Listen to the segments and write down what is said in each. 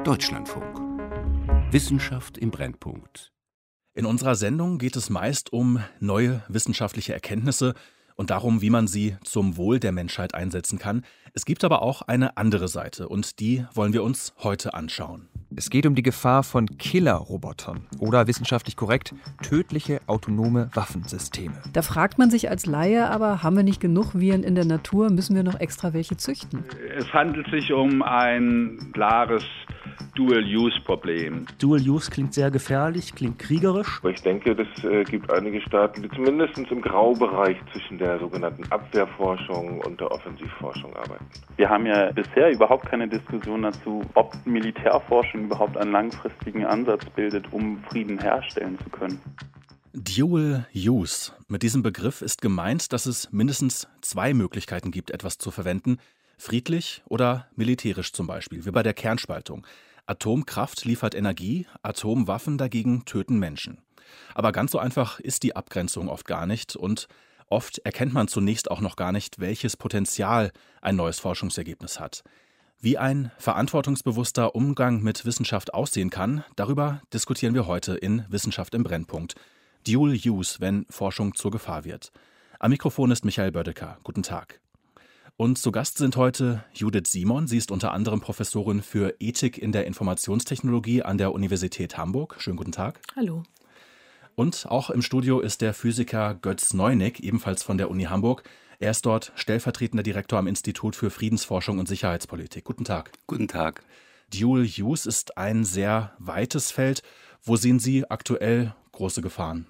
Deutschlandfunk. Wissenschaft im Brennpunkt. In unserer Sendung geht es meist um neue wissenschaftliche Erkenntnisse und darum, wie man sie zum Wohl der Menschheit einsetzen kann. Es gibt aber auch eine andere Seite und die wollen wir uns heute anschauen. Es geht um die Gefahr von Killerrobotern oder wissenschaftlich korrekt tödliche autonome Waffensysteme. Da fragt man sich als Laie, aber haben wir nicht genug Viren in der Natur? Müssen wir noch extra welche züchten? Es handelt sich um ein klares Dual-Use-Problem. Dual-Use klingt sehr gefährlich, klingt kriegerisch. Ich denke, es gibt einige Staaten, die zumindest im Graubereich zwischen der sogenannten Abwehrforschung und der Offensivforschung arbeiten. Wir haben ja bisher überhaupt keine Diskussion dazu, ob Militärforschung überhaupt einen langfristigen Ansatz bildet, um Frieden herstellen zu können. Dual Use. Mit diesem Begriff ist gemeint, dass es mindestens zwei Möglichkeiten gibt, etwas zu verwenden. Friedlich oder militärisch zum Beispiel, wie bei der Kernspaltung. Atomkraft liefert Energie, Atomwaffen dagegen töten Menschen. Aber ganz so einfach ist die Abgrenzung oft gar nicht und oft erkennt man zunächst auch noch gar nicht, welches Potenzial ein neues Forschungsergebnis hat. Wie ein verantwortungsbewusster Umgang mit Wissenschaft aussehen kann, darüber diskutieren wir heute in Wissenschaft im Brennpunkt. Dual Use, wenn Forschung zur Gefahr wird. Am Mikrofon ist Michael Bödecker. Guten Tag. Und zu Gast sind heute Judith Simon. Sie ist unter anderem Professorin für Ethik in der Informationstechnologie an der Universität Hamburg. Schönen guten Tag. Hallo. Und auch im Studio ist der Physiker Götz Neunig, ebenfalls von der Uni Hamburg. Er ist dort stellvertretender Direktor am Institut für Friedensforschung und Sicherheitspolitik. Guten Tag. Guten Tag. Dual Use ist ein sehr weites Feld. Wo sehen Sie aktuell große Gefahren?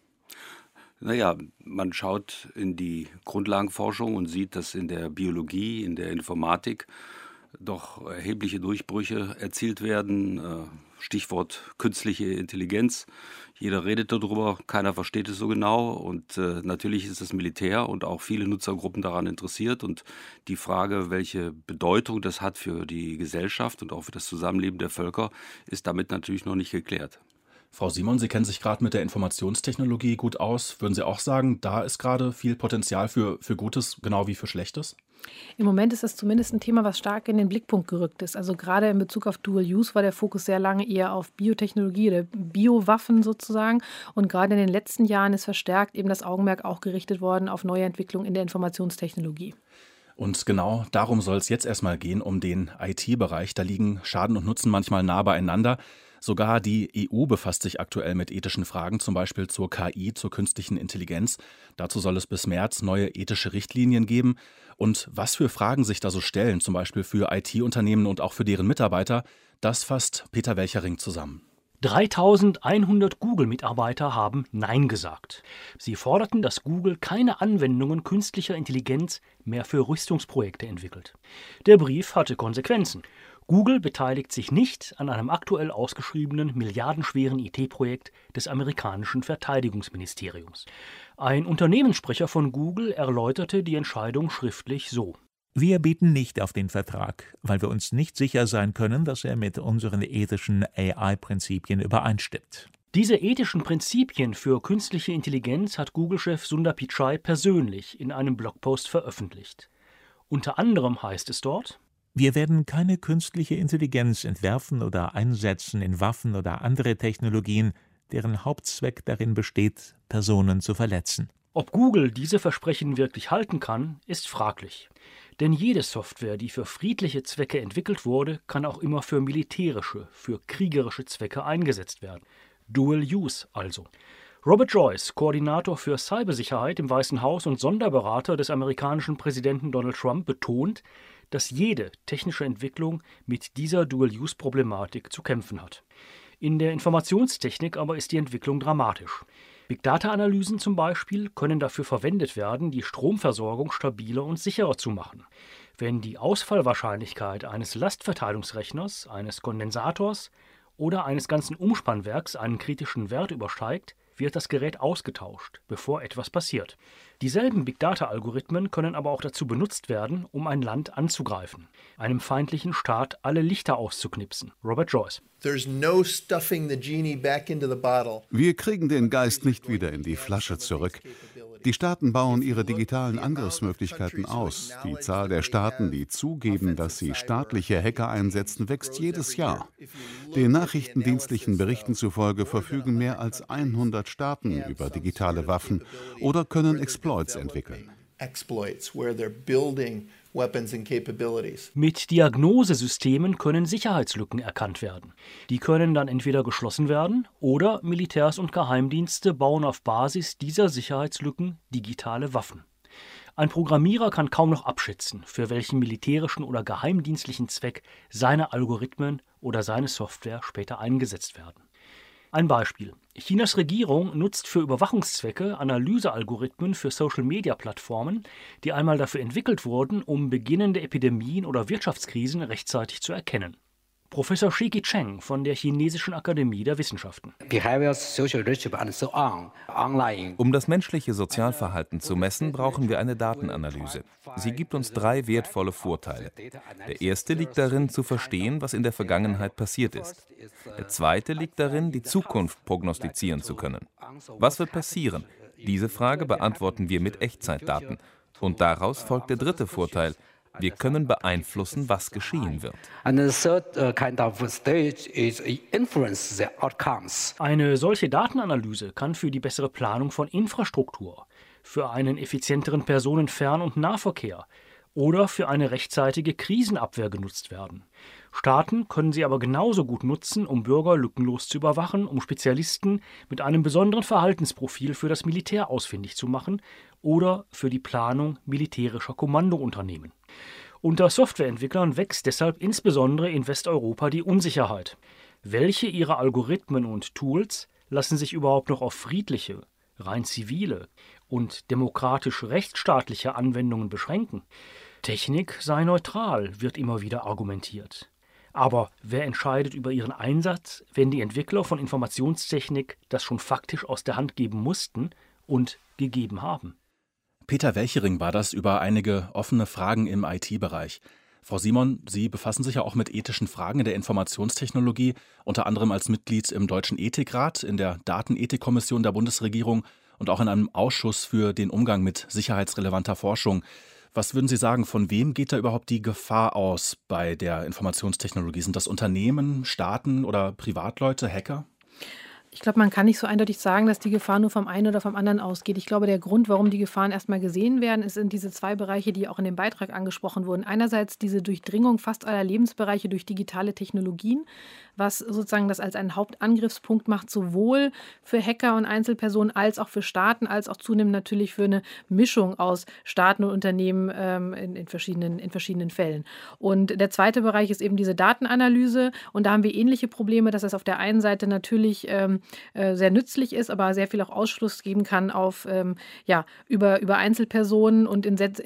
Naja, man schaut in die Grundlagenforschung und sieht, dass in der Biologie, in der Informatik doch erhebliche Durchbrüche erzielt werden. Stichwort künstliche Intelligenz. Jeder redet darüber, keiner versteht es so genau. Und natürlich ist das Militär und auch viele Nutzergruppen daran interessiert. Und die Frage, welche Bedeutung das hat für die Gesellschaft und auch für das Zusammenleben der Völker, ist damit natürlich noch nicht geklärt. Frau Simon, Sie kennen sich gerade mit der Informationstechnologie gut aus. Würden Sie auch sagen, da ist gerade viel Potenzial für Gutes, genau wie für Schlechtes? Im Moment ist das zumindest ein Thema, was stark in den Blickpunkt gerückt ist. Also gerade in Bezug auf Dual Use war der Fokus sehr lange eher auf Biotechnologie oder Biowaffen sozusagen. Und gerade in den letzten Jahren ist verstärkt eben das Augenmerk auch gerichtet worden auf neue Entwicklungen in der Informationstechnologie. Und genau darum soll es jetzt erstmal gehen, um den IT-Bereich. Da liegen Schaden und Nutzen manchmal nah beieinander. Sogar die EU befasst sich aktuell mit ethischen Fragen, zum Beispiel zur KI, zur künstlichen Intelligenz. Dazu soll es bis März neue ethische Richtlinien geben. Und was für Fragen sich da so stellen, zum Beispiel für IT-Unternehmen und auch für deren Mitarbeiter, das fasst Peter Welchering zusammen. 3100 Google-Mitarbeiter haben Nein gesagt. Sie forderten, dass Google keine Anwendungen künstlicher Intelligenz mehr für Rüstungsprojekte entwickelt. Der Brief hatte Konsequenzen. Google beteiligt sich nicht an einem aktuell ausgeschriebenen milliardenschweren IT-Projekt des amerikanischen Verteidigungsministeriums. Ein Unternehmenssprecher von Google erläuterte die Entscheidung schriftlich so: Wir bieten nicht auf den Vertrag, weil wir uns nicht sicher sein können, dass er mit unseren ethischen AI-Prinzipien übereinstimmt. Diese ethischen Prinzipien für künstliche Intelligenz hat Google-Chef Sundar Pichai persönlich in einem Blogpost veröffentlicht. Unter anderem heißt es dort: Wir werden keine künstliche Intelligenz entwerfen oder einsetzen in Waffen oder andere Technologien, deren Hauptzweck darin besteht, Personen zu verletzen. Ob Google diese Versprechen wirklich halten kann, ist fraglich. Denn jede Software, die für friedliche Zwecke entwickelt wurde, kann auch immer für militärische, für kriegerische Zwecke eingesetzt werden. Dual Use also. Robert Joyce, Koordinator für Cybersicherheit im Weißen Haus und Sonderberater des amerikanischen Präsidenten Donald Trump, betont, dass jede technische Entwicklung mit dieser Dual-Use-Problematik zu kämpfen hat. In der Informationstechnik aber ist die Entwicklung dramatisch. Big-Data-Analysen zum Beispiel können dafür verwendet werden, die Stromversorgung stabiler und sicherer zu machen. Wenn die Ausfallwahrscheinlichkeit eines Lastverteilungsrechners, eines Kondensators oder eines ganzen Umspannwerks einen kritischen Wert übersteigt, wird das Gerät ausgetauscht, bevor etwas passiert. Dieselben Big-Data-Algorithmen können aber auch dazu benutzt werden, um ein Land anzugreifen, einem feindlichen Staat alle Lichter auszuknipsen. Robert Joyce. Wir kriegen den Geist nicht wieder in die Flasche zurück. Die Staaten bauen ihre digitalen Angriffsmöglichkeiten aus. Die Zahl der Staaten, die zugeben, dass sie staatliche Hacker einsetzen, wächst jedes Jahr. Den nachrichtendienstlichen Berichten zufolge verfügen mehr als 100 Staaten über digitale Waffen oder können Exploits entwickeln. Mit Diagnosesystemen können Sicherheitslücken erkannt werden. Die können dann entweder geschlossen werden oder Militärs und Geheimdienste bauen auf Basis dieser Sicherheitslücken digitale Waffen. Ein Programmierer kann kaum noch abschätzen, für welchen militärischen oder geheimdienstlichen Zweck seine Algorithmen oder seine Software später eingesetzt werden. Ein Beispiel. Chinas Regierung nutzt für Überwachungszwecke Analysealgorithmen für Social-Media-Plattformen, die einmal dafür entwickelt wurden, um beginnende Epidemien oder Wirtschaftskrisen rechtzeitig zu erkennen. Professor Shiki Cheng von der Chinesischen Akademie der Wissenschaften. Um das menschliche Sozialverhalten zu messen, brauchen wir eine Datenanalyse. Sie gibt uns 3 wertvolle Vorteile. Der erste liegt darin, zu verstehen, was in der Vergangenheit passiert ist. Der zweite liegt darin, die Zukunft prognostizieren zu können. Was wird passieren? Diese Frage beantworten wir mit Echtzeitdaten. Und daraus folgt der dritte Vorteil. Wir können beeinflussen, was geschehen wird. Eine solche Datenanalyse kann für die bessere Planung von Infrastruktur, für einen effizienteren Personenfern- und Nahverkehr oder für eine rechtzeitige Krisenabwehr genutzt werden. Staaten können sie aber genauso gut nutzen, um Bürger lückenlos zu überwachen, um Spezialisten mit einem besonderen Verhaltensprofil für das Militär ausfindig zu machen oder für die Planung militärischer Kommandounternehmen. Unter Softwareentwicklern wächst deshalb insbesondere in Westeuropa die Unsicherheit. Welche ihrer Algorithmen und Tools lassen sich überhaupt noch auf friedliche, rein zivile und demokratisch-rechtsstaatliche Anwendungen beschränken? Technik sei neutral, wird immer wieder argumentiert. Aber wer entscheidet über ihren Einsatz, wenn die Entwickler von Informationstechnik das schon faktisch aus der Hand geben mussten und gegeben haben? Peter Welchering war das über einige offene Fragen im IT-Bereich. Frau Simon, Sie befassen sich ja auch mit ethischen Fragen in der Informationstechnologie, unter anderem als Mitglied im Deutschen Ethikrat, in der Datenethikkommission der Bundesregierung und auch in einem Ausschuss für den Umgang mit sicherheitsrelevanter Forschung. Was würden Sie sagen, von wem geht da überhaupt die Gefahr aus bei der Informationstechnologie? Sind das Unternehmen, Staaten oder Privatleute, Hacker? Ich glaube, man kann nicht so eindeutig sagen, dass die Gefahr nur vom einen oder vom anderen ausgeht. Ich glaube, der Grund, warum die Gefahren erstmal gesehen werden, sind diese 2 Bereiche, die auch in dem Beitrag angesprochen wurden. Einerseits diese Durchdringung fast aller Lebensbereiche durch digitale Technologien, was sozusagen das als einen Hauptangriffspunkt macht, sowohl für Hacker und Einzelpersonen als auch für Staaten, als auch zunehmend natürlich für eine Mischung aus Staaten und Unternehmen in verschiedenen Fällen. Und der zweite Bereich ist eben diese Datenanalyse. Und da haben wir ähnliche Probleme, dass es auf der einen Seite natürlich sehr nützlich ist, aber sehr viel auch Ausschluss geben kann auf über Einzelpersonen und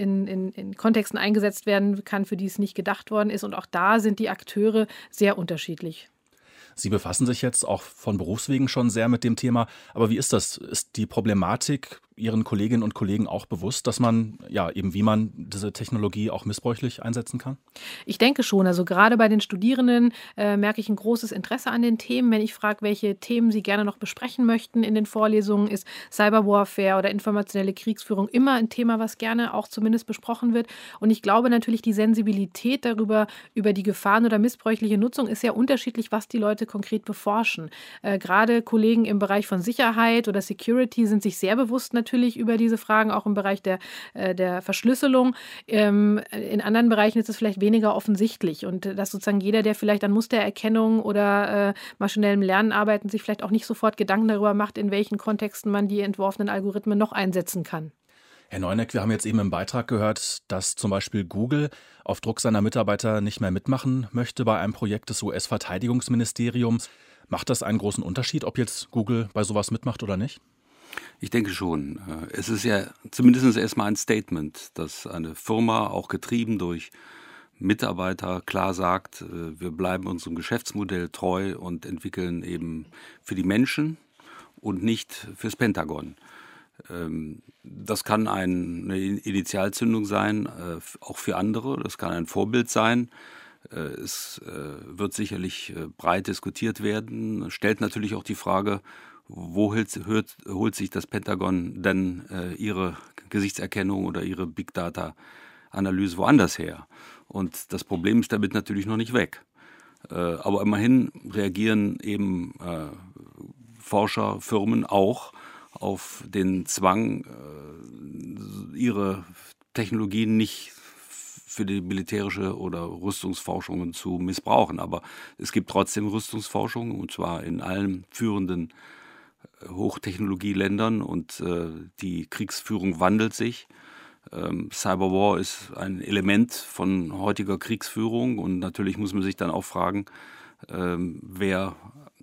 in Kontexten eingesetzt werden kann, für die es nicht gedacht worden ist. Und auch da sind die Akteure sehr unterschiedlich. Sie befassen sich jetzt auch von Berufswegen schon sehr mit dem Thema. Aber wie ist das? Ist die Problematik Ihren Kolleginnen und Kollegen auch bewusst, dass man, wie man diese Technologie auch missbräuchlich einsetzen kann? Ich denke schon. Also gerade bei den Studierenden merke ich ein großes Interesse an den Themen. Wenn ich frage, welche Themen sie gerne noch besprechen möchten in den Vorlesungen, ist Cyberwarfare oder informationelle Kriegsführung immer ein Thema, was gerne auch zumindest besprochen wird. Und ich glaube natürlich, die Sensibilität über die Gefahren oder missbräuchliche Nutzung ist sehr unterschiedlich, was die Leute konkret beforschen. Gerade Kollegen im Bereich von Sicherheit oder Security sind sich sehr bewusst natürlich über diese Fragen, auch im Bereich der Verschlüsselung. In anderen Bereichen ist es vielleicht weniger offensichtlich und dass sozusagen jeder, der vielleicht an Mustererkennung oder maschinellem Lernen arbeitet, sich vielleicht auch nicht sofort Gedanken darüber macht, in welchen Kontexten man die entworfenen Algorithmen noch einsetzen kann. Herr Neuneck, wir haben jetzt eben im Beitrag gehört, dass zum Beispiel Google auf Druck seiner Mitarbeiter nicht mehr mitmachen möchte bei einem Projekt des US-Verteidigungsministeriums. Macht das einen großen Unterschied, ob jetzt Google bei sowas mitmacht oder nicht? Ich denke schon. Es ist ja zumindest erstmal ein Statement, dass eine Firma, auch getrieben durch Mitarbeiter, klar sagt, wir bleiben unserem Geschäftsmodell treu und entwickeln eben für die Menschen und nicht fürs Pentagon. Das kann eine Initialzündung sein, auch für andere. Das kann ein Vorbild sein. Es wird sicherlich breit diskutiert werden, stellt natürlich auch die Frage, wo holt sich das Pentagon denn ihre Gesichtserkennung oder ihre Big Data-Analyse woanders her? Und das Problem ist damit natürlich noch nicht weg. Aber immerhin reagieren eben Forscherfirmen auch auf den Zwang, ihre Technologien nicht für die militärische oder Rüstungsforschungen zu missbrauchen. Aber es gibt trotzdem Rüstungsforschung, und zwar in allen führenden Hochtechnologieländern, und die Kriegsführung wandelt sich. Cyberwar ist ein Element von heutiger Kriegsführung, und natürlich muss man sich dann auch fragen, wer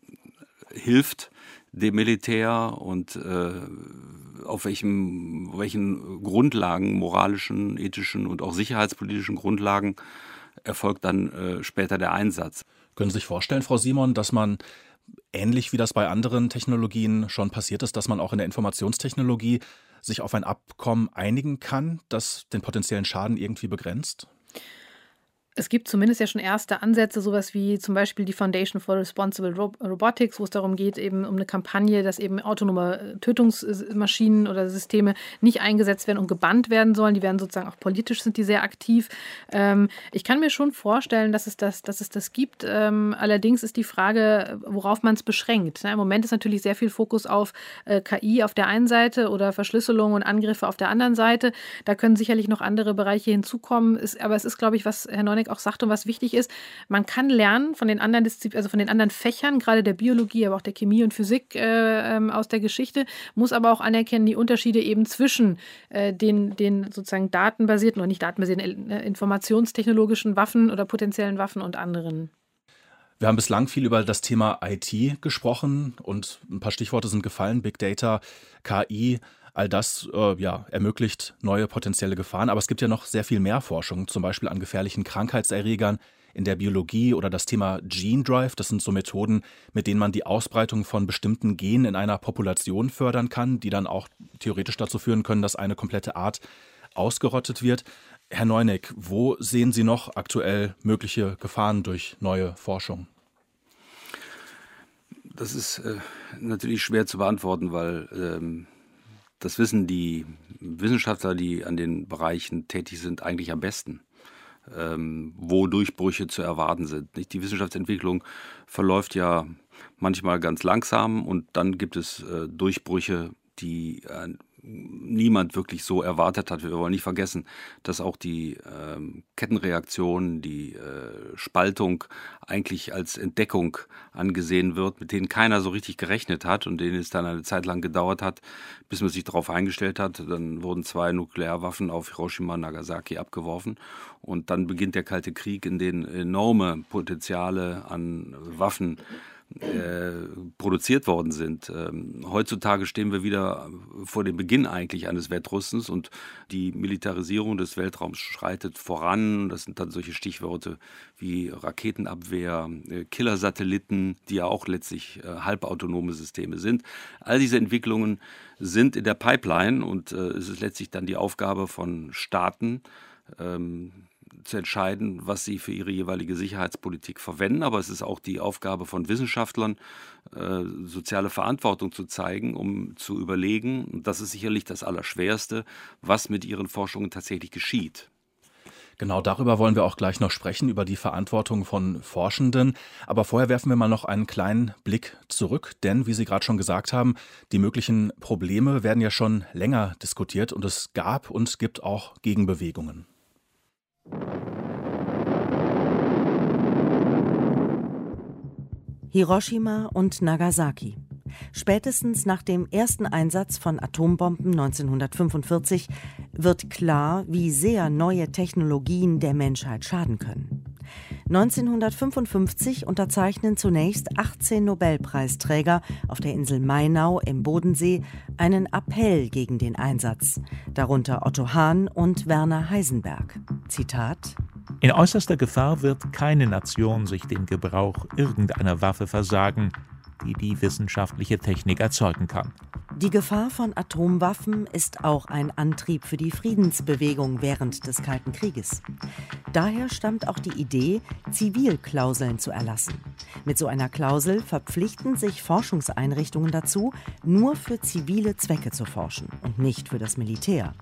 hilft dem Militär und auf welchen Grundlagen, moralischen, ethischen und auch sicherheitspolitischen Grundlagen erfolgt dann später der Einsatz. Können Sie sich vorstellen, Frau Simon, dass man ähnlich wie das bei anderen Technologien schon passiert ist, dass man auch in der Informationstechnologie sich auf ein Abkommen einigen kann, das den potenziellen Schaden irgendwie begrenzt? Es gibt zumindest ja schon erste Ansätze, sowas wie zum Beispiel die Foundation for Responsible Robotics, wo es darum geht, eben um eine Kampagne, dass eben autonome Tötungsmaschinen oder Systeme nicht eingesetzt werden und gebannt werden sollen. Die werden sozusagen auch politisch, sind die sehr aktiv. Ich kann mir schon vorstellen, dass es das gibt. Allerdings ist die Frage, worauf man es beschränkt. Im Moment ist natürlich sehr viel Fokus auf KI auf der einen Seite oder Verschlüsselung und Angriffe auf der anderen Seite. Da können sicherlich noch andere Bereiche hinzukommen. Aber es ist, glaube ich, was Herr Neuneck auch sagt und was wichtig ist, man kann lernen von den anderen also von den anderen Fächern, gerade der Biologie, aber auch der Chemie und Physik aus der Geschichte, muss aber auch anerkennen, die Unterschiede eben zwischen den sozusagen datenbasierten oder nicht datenbasierten informationstechnologischen Waffen oder potenziellen Waffen und anderen. Wir haben bislang viel über das Thema IT gesprochen und ein paar Stichworte sind gefallen, Big Data, KI. All das ermöglicht neue potenzielle Gefahren. Aber es gibt ja noch sehr viel mehr Forschung, zum Beispiel an gefährlichen Krankheitserregern in der Biologie oder das Thema Gene Drive. Das sind so Methoden, mit denen man die Ausbreitung von bestimmten Genen in einer Population fördern kann, die dann auch theoretisch dazu führen können, dass eine komplette Art ausgerottet wird. Herr Neuneck, wo sehen Sie noch aktuell mögliche Gefahren durch neue Forschung? Das ist natürlich schwer zu beantworten, weil das wissen die Wissenschaftler, die an den Bereichen tätig sind, eigentlich am besten, wo Durchbrüche zu erwarten sind. Die Wissenschaftsentwicklung verläuft ja manchmal ganz langsam, und dann gibt es Durchbrüche, die niemand wirklich so erwartet hat. Wir wollen nicht vergessen, dass auch die Kettenreaktion, die Spaltung eigentlich als Entdeckung angesehen wird, mit denen keiner so richtig gerechnet hat und denen es dann eine Zeit lang gedauert hat, bis man sich darauf eingestellt hat. Dann wurden 2 Nuklearwaffen auf Hiroshima und Nagasaki abgeworfen, und dann beginnt der Kalte Krieg, in dem enorme Potenziale an Waffen produziert worden sind. Heutzutage stehen wir wieder vor dem Beginn eigentlich eines Wettrüstens, und die Militarisierung des Weltraums schreitet voran. Das sind dann solche Stichworte wie Raketenabwehr, Killersatelliten, die ja auch letztlich halbautonome Systeme sind. All diese Entwicklungen sind in der Pipeline, und es ist letztlich dann die Aufgabe von Staaten, zu entscheiden, was sie für ihre jeweilige Sicherheitspolitik verwenden. Aber es ist auch die Aufgabe von Wissenschaftlern, soziale Verantwortung zu zeigen, um zu überlegen, und das ist sicherlich das Allerschwerste, was mit ihren Forschungen tatsächlich geschieht. Genau, darüber wollen wir auch gleich noch sprechen, über die Verantwortung von Forschenden. Aber vorher werfen wir mal noch einen kleinen Blick zurück, denn, wie Sie gerade schon gesagt haben, die möglichen Probleme werden ja schon länger diskutiert, und es gab und gibt auch Gegenbewegungen. Hiroshima und Nagasaki. Spätestens nach dem ersten Einsatz von Atombomben 1945 wird klar, wie sehr neue Technologien der Menschheit schaden können. 1955 unterzeichnen zunächst 18 Nobelpreisträger auf der Insel Mainau im Bodensee einen Appell gegen den Einsatz, darunter Otto Hahn und Werner Heisenberg. Zitat: In äußerster Gefahr wird keine Nation sich den Gebrauch irgendeiner Waffe versagen, die die wissenschaftliche Technik erzeugen kann. Die Gefahr von Atomwaffen ist auch ein Antrieb für die Friedensbewegung während des Kalten Krieges. Daher stammt auch die Idee, Zivilklauseln zu erlassen. Mit so einer Klausel verpflichten sich Forschungseinrichtungen dazu, nur für zivile Zwecke zu forschen und nicht für das Militär.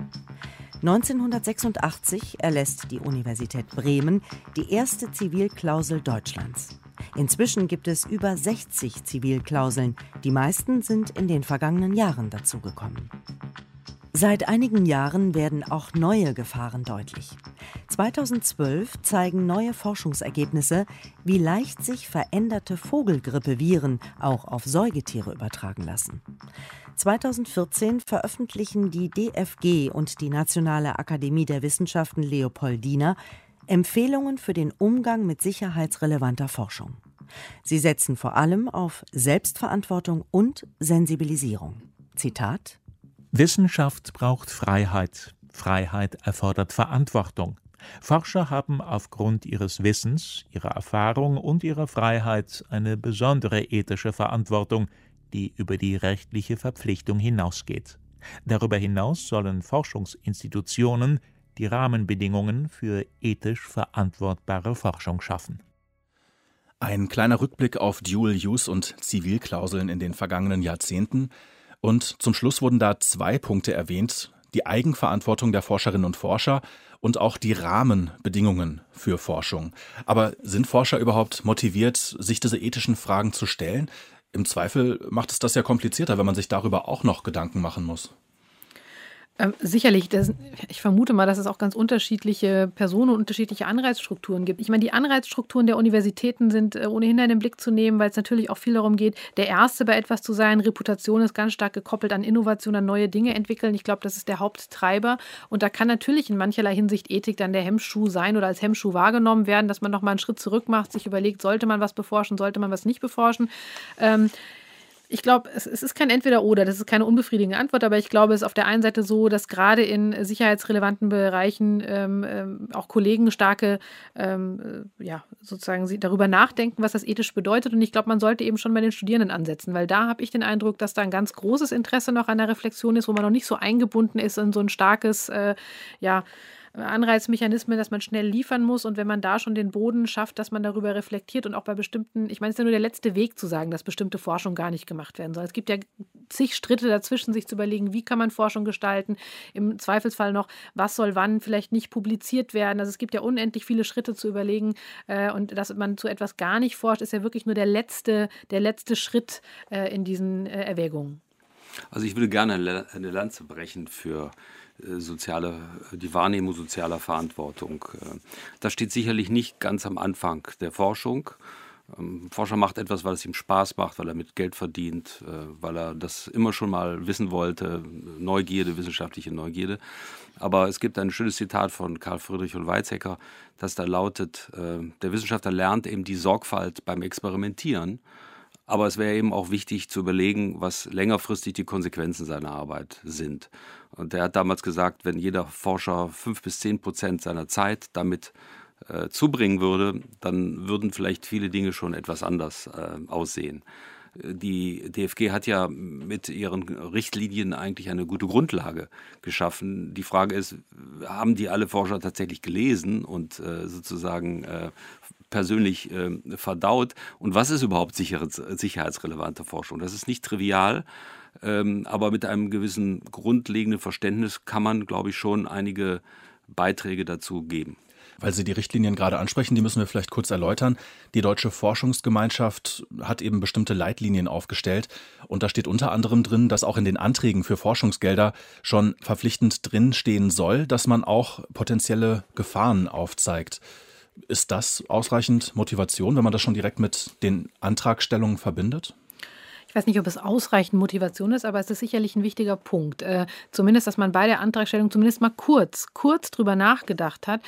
1986 erlässt die Universität Bremen die erste Zivilklausel Deutschlands. Inzwischen gibt es über 60 Zivilklauseln. Die meisten sind in den vergangenen Jahren dazugekommen. Seit einigen Jahren werden auch neue Gefahren deutlich. 2012 zeigen neue Forschungsergebnisse, wie leicht sich veränderte Vogelgrippeviren auch auf Säugetiere übertragen lassen. 2014 veröffentlichen die DFG und die Nationale Akademie der Wissenschaften Leopoldina Empfehlungen für den Umgang mit sicherheitsrelevanter Forschung. Sie setzen vor allem auf Selbstverantwortung und Sensibilisierung. Zitat: Wissenschaft braucht Freiheit. Freiheit erfordert Verantwortung. Forscher haben aufgrund ihres Wissens, ihrer Erfahrung und ihrer Freiheit eine besondere ethische Verantwortung, die über die rechtliche Verpflichtung hinausgeht. Darüber hinaus sollen Forschungsinstitutionen die Rahmenbedingungen für ethisch verantwortbare Forschung schaffen. Ein kleiner Rückblick auf Dual-Use und Zivilklauseln in den vergangenen Jahrzehnten. Und zum Schluss wurden da 2 Punkte erwähnt: die Eigenverantwortung der Forscherinnen und Forscher und auch die Rahmenbedingungen für Forschung. Aber sind Forscher überhaupt motiviert, sich diese ethischen Fragen zu stellen? Im Zweifel macht es das ja komplizierter, wenn man sich darüber auch noch Gedanken machen muss. Sicherlich. Ich vermute mal, dass es auch ganz unterschiedliche Personen und unterschiedliche Anreizstrukturen gibt. Ich meine, die Anreizstrukturen der Universitäten sind ohnehin in den Blick zu nehmen, weil es natürlich auch viel darum geht, der Erste bei etwas zu sein. Reputation ist ganz stark gekoppelt an Innovation, an neue Dinge entwickeln. Ich glaube, das ist der Haupttreiber. Und da kann natürlich in mancherlei Hinsicht Ethik dann der Hemmschuh sein oder als Hemmschuh wahrgenommen werden, dass man noch mal einen Schritt zurück macht, sich überlegt, sollte man was beforschen, sollte man was nicht beforschen. Ich glaube, es ist kein Entweder-Oder, das ist keine unbefriedigende Antwort, aber ich glaube, es ist auf der einen Seite so, dass gerade in sicherheitsrelevanten Bereichen auch Kollegen starke, sozusagen sie darüber nachdenken, was das ethisch bedeutet. Und ich glaube, man sollte eben schon bei den Studierenden ansetzen, weil da habe ich den Eindruck, dass da ein ganz großes Interesse noch an der Reflexion ist, wo man noch nicht so eingebunden ist in so ein starkes, Anreizmechanismen, dass man schnell liefern muss, und wenn man da schon den Boden schafft, dass man darüber reflektiert und auch bei bestimmten, ich meine, es ist ja nur der letzte Weg zu sagen, dass bestimmte Forschung gar nicht gemacht werden soll. Es gibt ja zig Schritte dazwischen, sich zu überlegen, wie kann man Forschung gestalten, im Zweifelsfall noch, was soll wann vielleicht nicht publiziert werden. Also es gibt ja unendlich viele Schritte zu überlegen, und dass man zu etwas gar nicht forscht, ist ja wirklich nur der letzte Schritt in diesen Erwägungen. Also ich würde gerne eine Lanze brechen für die Wahrnehmung sozialer Verantwortung. Das steht sicherlich nicht ganz am Anfang der Forschung. Forscher macht etwas, weil es ihm Spaß macht, weil er mit Geld verdient, weil er das immer schon mal wissen wollte, Neugierde, wissenschaftliche Neugierde. Aber es gibt ein schönes Zitat von Karl Friedrich von Weizsäcker, das da lautet: Der Wissenschaftler lernt eben die Sorgfalt beim Experimentieren. Aber es wäre eben auch wichtig zu überlegen, was längerfristig die Konsequenzen seiner Arbeit sind. Und er hat damals gesagt, wenn jeder Forscher 5-10% seiner Zeit damit zubringen würde, dann würden vielleicht viele Dinge schon etwas anders aussehen. Die DFG hat ja mit ihren Richtlinien eigentlich eine gute Grundlage geschaffen. Die Frage ist, haben die alle Forscher tatsächlich gelesen und sozusagen persönlich verdaut? Und was ist überhaupt sicherheitsrelevante Forschung? Das ist nicht trivial, aber mit einem gewissen grundlegenden Verständnis kann man, glaube ich, schon einige Beiträge dazu geben. Weil Sie die Richtlinien gerade ansprechen, die müssen wir vielleicht kurz erläutern. Die Deutsche Forschungsgemeinschaft hat eben bestimmte Leitlinien aufgestellt. Und da steht unter anderem drin, dass auch in den Anträgen für Forschungsgelder schon verpflichtend drinstehen soll, dass man auch potenzielle Gefahren aufzeigt. Ist das ausreichend Motivation, wenn man das schon direkt mit den Antragstellungen verbindet? Ich weiß nicht, ob es ausreichend Motivation ist, aber es ist sicherlich ein wichtiger Punkt. Zumindest, dass man bei der Antragstellung zumindest mal kurz drüber nachgedacht hat,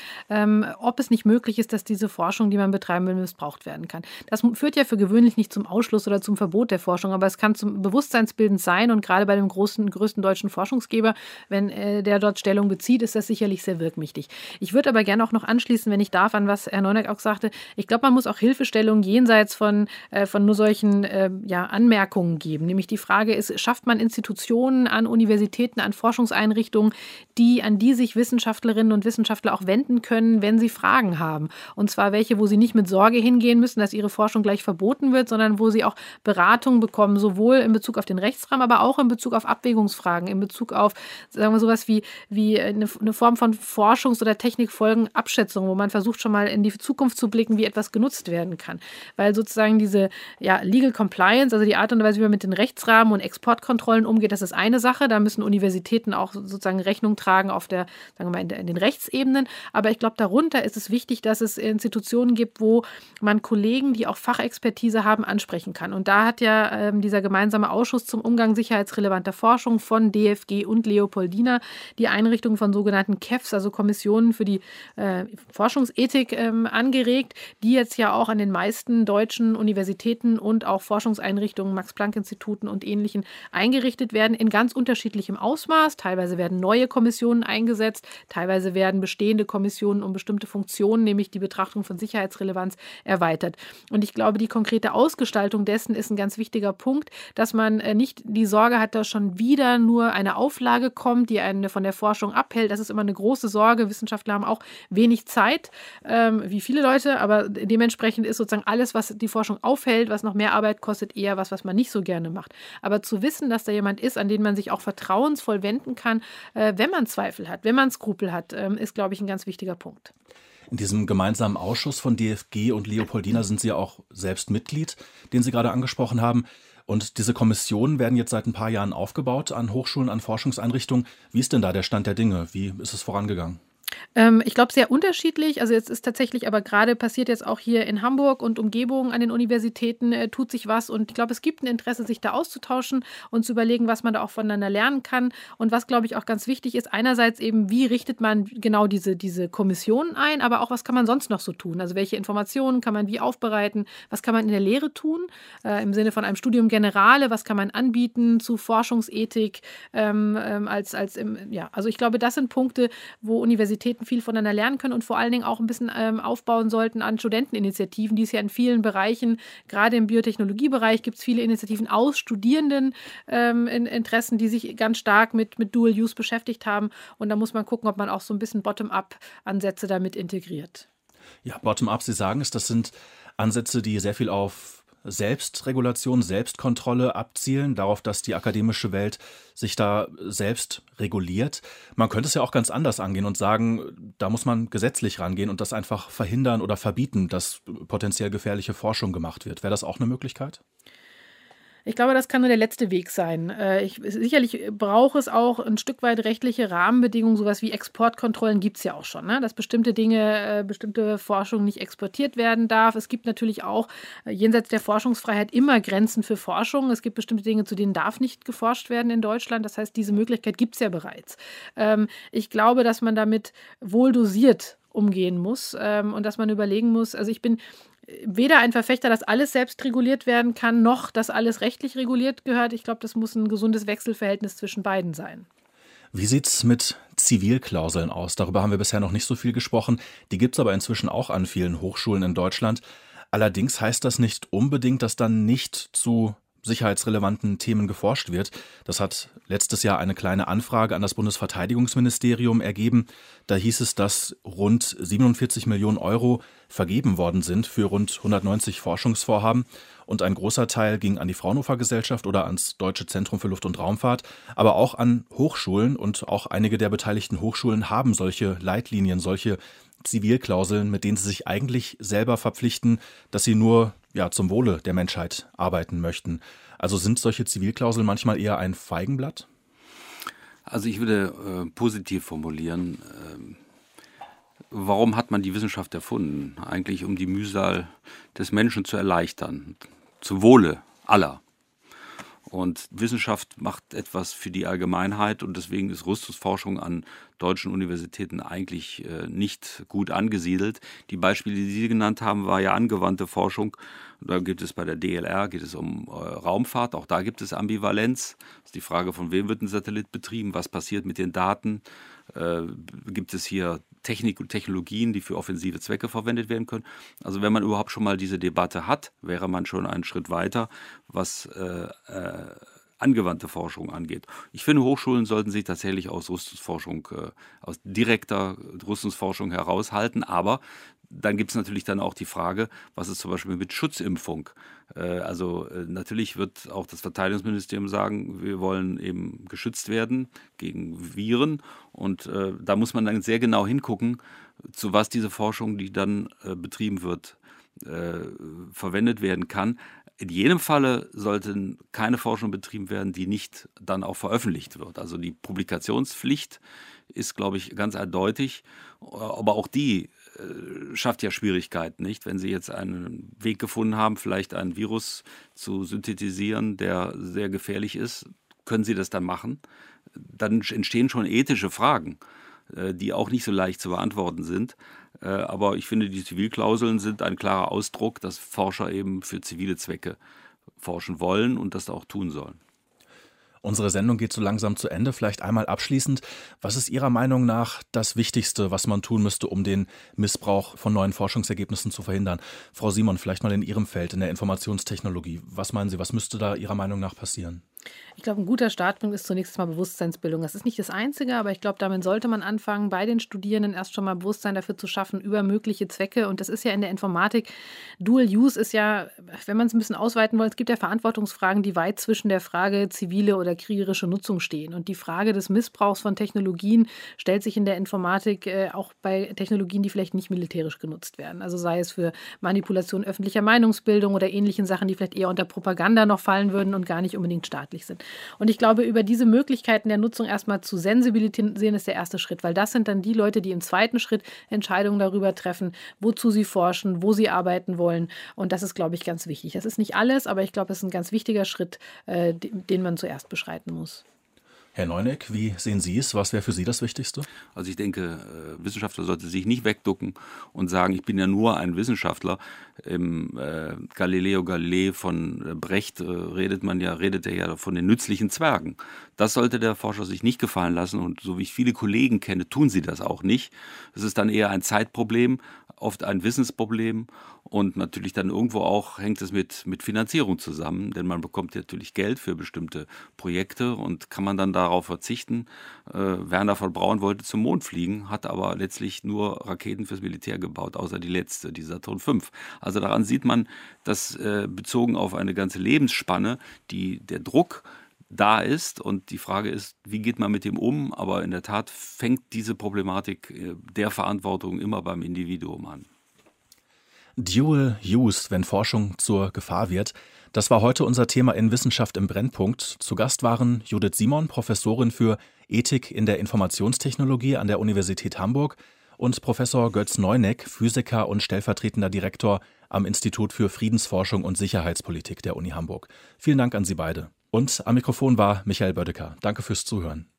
ob es nicht möglich ist, dass diese Forschung, die man betreiben will, missbraucht werden kann. Das führt ja für gewöhnlich nicht zum Ausschluss oder zum Verbot der Forschung, aber es kann zum bewusstseinsbildend sein und gerade bei dem größten deutschen Forschungsgeber, wenn der dort Stellung bezieht, ist das sicherlich sehr wirkmächtig. Ich würde aber gerne auch noch anschließen, wenn ich darf, an was Herr Neuneck auch sagte. Ich glaube, man muss auch Hilfestellung jenseits von nur solchen Anmerkungen geben. Nämlich die Frage ist, schafft man Institutionen an Universitäten, an Forschungseinrichtungen, an die sich Wissenschaftlerinnen und Wissenschaftler auch wenden können, wenn sie Fragen haben. Und zwar welche, wo sie nicht mit Sorge hingehen müssen, dass ihre Forschung gleich verboten wird, sondern wo sie auch Beratung bekommen, sowohl in Bezug auf den Rechtsrahmen, aber auch in Bezug auf Abwägungsfragen, in Bezug auf, sagen wir, sowas wie eine Form von Forschungs- oder Technikfolgenabschätzung, wo man versucht, schon mal in die Zukunft zu blicken, wie etwas genutzt werden kann. Weil sozusagen diese Legal Compliance, also die Art und Weise, wie man mit den Rechtsrahmen und Exportkontrollen umgeht, das ist eine Sache. Da müssen Universitäten auch sozusagen Rechnung tragen auf der, sagen wir mal, in den Rechtsebenen. Aber ich glaube, darunter ist es wichtig, dass es Institutionen gibt, wo man Kollegen, die auch Fachexpertise haben, ansprechen kann. Und da hat ja dieser gemeinsame Ausschuss zum Umgang sicherheitsrelevanter Forschung von DFG und Leopoldina die Einrichtung von sogenannten KEFs, also Kommissionen für die Forschungsethik, angeregt, die jetzt ja auch an den meisten deutschen Universitäten und auch Forschungseinrichtungen, Max-Planck-Instituten und Ähnlichen eingerichtet werden, in ganz unterschiedlichem Ausmaß. Teilweise werden neue Kommissionen eingesetzt, teilweise werden bestehende Kommissionen um bestimmte Funktionen, nämlich die Betrachtung von Sicherheitsrelevanz, erweitert. Und ich glaube, die konkrete Ausgestaltung dessen ist ein ganz wichtiger Punkt, dass man nicht die Sorge hat, dass schon wieder nur eine Auflage kommt, die einen von der Forschung abhält. Das ist immer eine große Sorge. Wissenschaftler haben auch wenig Zeit, wie viele Leute, aber dementsprechend ist sozusagen alles, was die Forschung aufhält, was noch mehr Arbeit kostet, eher was man nicht so gerne macht. Aber zu wissen, dass da jemand ist, an den man sich auch vertrauensvoll wenden kann, wenn man Zweifel hat, wenn man Skrupel hat, ist, glaube ich, ein ganz wichtiger Punkt. In diesem gemeinsamen Ausschuss von DFG und Leopoldina sind Sie ja auch selbst Mitglied, den Sie gerade angesprochen haben. Und diese Kommissionen werden jetzt seit ein paar Jahren aufgebaut an Hochschulen, an Forschungseinrichtungen. Wie ist denn da der Stand der Dinge? Wie ist es vorangegangen? Ich glaube, sehr unterschiedlich. Also jetzt ist tatsächlich, aber gerade passiert jetzt auch hier in Hamburg und Umgebung an den Universitäten, tut sich was. Und ich glaube, es gibt ein Interesse, sich da auszutauschen und zu überlegen, was man da auch voneinander lernen kann. Und was, glaube ich, auch ganz wichtig ist, einerseits eben, wie richtet man genau diese Kommissionen ein, aber auch, was kann man sonst noch so tun? Also welche Informationen kann man wie aufbereiten? Was kann man in der Lehre tun? Im Sinne von einem Studium Generale, was kann man anbieten zu Forschungsethik? Also ich glaube, das sind Punkte, wo Universitäten viel voneinander lernen können und vor allen Dingen auch ein bisschen aufbauen sollten an Studenteninitiativen, die es ja in vielen Bereichen, gerade im Biotechnologiebereich, gibt es viele Initiativen aus Studierenden Interessen, die sich ganz stark mit Dual Use beschäftigt haben. Und da muss man gucken, ob man auch so ein bisschen Bottom-up-Ansätze damit integriert. Ja, Bottom-up, Sie sagen es, das sind Ansätze, die sehr viel auf Selbstregulation, Selbstkontrolle abzielen, darauf, dass die akademische Welt sich da selbst reguliert. Man könnte es ja auch ganz anders angehen und sagen, da muss man gesetzlich rangehen und das einfach verhindern oder verbieten, dass potenziell gefährliche Forschung gemacht wird. Wäre das auch eine Möglichkeit? Ich glaube, das kann nur der letzte Weg sein. Sicherlich braucht es auch ein Stück weit rechtliche Rahmenbedingungen. Sowas wie Exportkontrollen gibt es ja auch schon, ne? Dass bestimmte Dinge, bestimmte Forschung nicht exportiert werden darf. Es gibt natürlich auch jenseits der Forschungsfreiheit immer Grenzen für Forschung. Es gibt bestimmte Dinge, zu denen darf nicht geforscht werden in Deutschland. Das heißt, diese Möglichkeit gibt es ja bereits. Ich glaube, dass man damit wohl dosiert umgehen muss und dass man überlegen muss, also ich bin weder ein Verfechter, dass alles selbst reguliert werden kann, noch dass alles rechtlich reguliert gehört. Ich glaube, das muss ein gesundes Wechselverhältnis zwischen beiden sein. Wie sieht es mit Zivilklauseln aus? Darüber haben wir bisher noch nicht so viel gesprochen. Die gibt es aber inzwischen auch an vielen Hochschulen in Deutschland. Allerdings heißt das nicht unbedingt, dass dann nicht zu sicherheitsrelevanten Themen geforscht wird. Das hat letztes Jahr eine kleine Anfrage an das Bundesverteidigungsministerium ergeben. Da hieß es, dass rund 47 Millionen Euro vergeben worden sind für rund 190 Forschungsvorhaben. Und ein großer Teil ging an die Fraunhofer Gesellschaft oder ans Deutsche Zentrum für Luft- und Raumfahrt, aber auch an Hochschulen. Und auch einige der beteiligten Hochschulen haben solche Leitlinien, solche Zivilklauseln, mit denen sie sich eigentlich selber verpflichten, dass sie nur zum Wohle der Menschheit arbeiten möchten. Also sind solche Zivilklauseln manchmal eher ein Feigenblatt? Also ich würde positiv formulieren. Warum hat man die Wissenschaft erfunden? Eigentlich um die Mühsal des Menschen zu erleichtern, zum Wohle aller. Und Wissenschaft macht etwas für die Allgemeinheit und deswegen ist Rüstungsforschung an deutschen Universitäten eigentlich nicht gut angesiedelt. Die Beispiele, die Sie genannt haben, war ja angewandte Forschung. Da gibt es bei der DLR, geht es um Raumfahrt, auch da gibt es Ambivalenz. Das ist die Frage, von wem wird ein Satellit betrieben, was passiert mit den Daten. Gibt es hier Technik und Technologien, die für offensive Zwecke verwendet werden können. Also wenn man überhaupt schon mal diese Debatte hat, wäre man schon einen Schritt weiter, was angewandte Forschung angeht. Ich finde, Hochschulen sollten sich tatsächlich aus Rüstungsforschung, aus direkter Rüstungsforschung heraushalten, aber dann gibt es natürlich dann auch die Frage, was ist zum Beispiel mit Schutzimpfung? Natürlich wird auch das Verteidigungsministerium sagen, wir wollen eben geschützt werden gegen Viren und da muss man dann sehr genau hingucken, zu was diese Forschung, die dann betrieben wird, verwendet werden kann. In jedem Falle sollte keine Forschung betrieben werden, die nicht dann auch veröffentlicht wird. Also die Publikationspflicht ist, glaube ich, ganz eindeutig, aber auch die schafft ja Schwierigkeiten, nicht? Wenn Sie jetzt einen Weg gefunden haben, vielleicht ein Virus zu synthetisieren, der sehr gefährlich ist, können Sie das dann machen? Dann entstehen schon ethische Fragen, die auch nicht so leicht zu beantworten sind. Aber ich finde, die Zivilklauseln sind ein klarer Ausdruck, dass Forscher eben für zivile Zwecke forschen wollen und das auch tun sollen. Unsere Sendung geht so langsam zu Ende. Vielleicht einmal abschließend, was ist Ihrer Meinung nach das Wichtigste, was man tun müsste, um den Missbrauch von neuen Forschungsergebnissen zu verhindern? Frau Simon, vielleicht mal in Ihrem Feld, in der Informationstechnologie. Was meinen Sie, was müsste da Ihrer Meinung nach passieren? Ich glaube, ein guter Startpunkt ist zunächst mal Bewusstseinsbildung. Das ist nicht das Einzige, aber ich glaube, damit sollte man anfangen, bei den Studierenden erst schon mal Bewusstsein dafür zu schaffen, über mögliche Zwecke. Und das ist ja in der Informatik, Dual Use ist ja, wenn man es ein bisschen ausweiten will, es gibt ja Verantwortungsfragen, die weit zwischen der Frage zivile oder kriegerische Nutzung stehen. Und die Frage des Missbrauchs von Technologien stellt sich in der Informatik auch bei Technologien, die vielleicht nicht militärisch genutzt werden. Also sei es für Manipulation öffentlicher Meinungsbildung oder ähnlichen Sachen, die vielleicht eher unter Propaganda noch fallen würden und gar nicht unbedingt staatlich sind. Und ich glaube, über diese Möglichkeiten der Nutzung erstmal zu sensibilisieren, ist der erste Schritt, weil das sind dann die Leute, die im zweiten Schritt Entscheidungen darüber treffen, wozu sie forschen, wo sie arbeiten wollen. Und das ist, glaube ich, ganz wichtig. Das ist nicht alles, aber ich glaube, das ist ein ganz wichtiger Schritt, den man zuerst beschreiten muss. Herr Neuneck, wie sehen Sie es? Was wäre für Sie das Wichtigste? Also ich denke, Wissenschaftler sollten sich nicht wegducken und sagen, ich bin ja nur ein Wissenschaftler. Im Galileo Galilei von Brecht redet er ja von den nützlichen Zwergen. Das sollte der Forscher sich nicht gefallen lassen und so wie ich viele Kollegen kenne, tun sie das auch nicht. Es ist dann eher ein Zeitproblem, oft ein Wissensproblem und natürlich dann irgendwo auch hängt es mit Finanzierung zusammen, denn man bekommt natürlich Geld für bestimmte Projekte und kann man dann darauf verzichten. Wernher von Braun wollte zum Mond fliegen, hat aber letztlich nur Raketen fürs Militär gebaut, außer die letzte, die Saturn V. Also daran sieht man, dass bezogen auf eine ganze Lebensspanne der Druck da ist und die Frage ist, wie geht man mit dem um? Aber in der Tat fängt diese Problematik der Verantwortung immer beim Individuum an. Dual Use, wenn Forschung zur Gefahr wird. Das war heute unser Thema in Wissenschaft im Brennpunkt. Zu Gast waren Judith Simon, Professorin für Ethik in der Informationstechnologie an der Universität Hamburg und Professor Götz Neuneck, Physiker und stellvertretender Direktor am Institut für Friedensforschung und Sicherheitspolitik der Uni Hamburg. Vielen Dank an Sie beide. Und am Mikrofon war Michael Bödecker. Danke fürs Zuhören.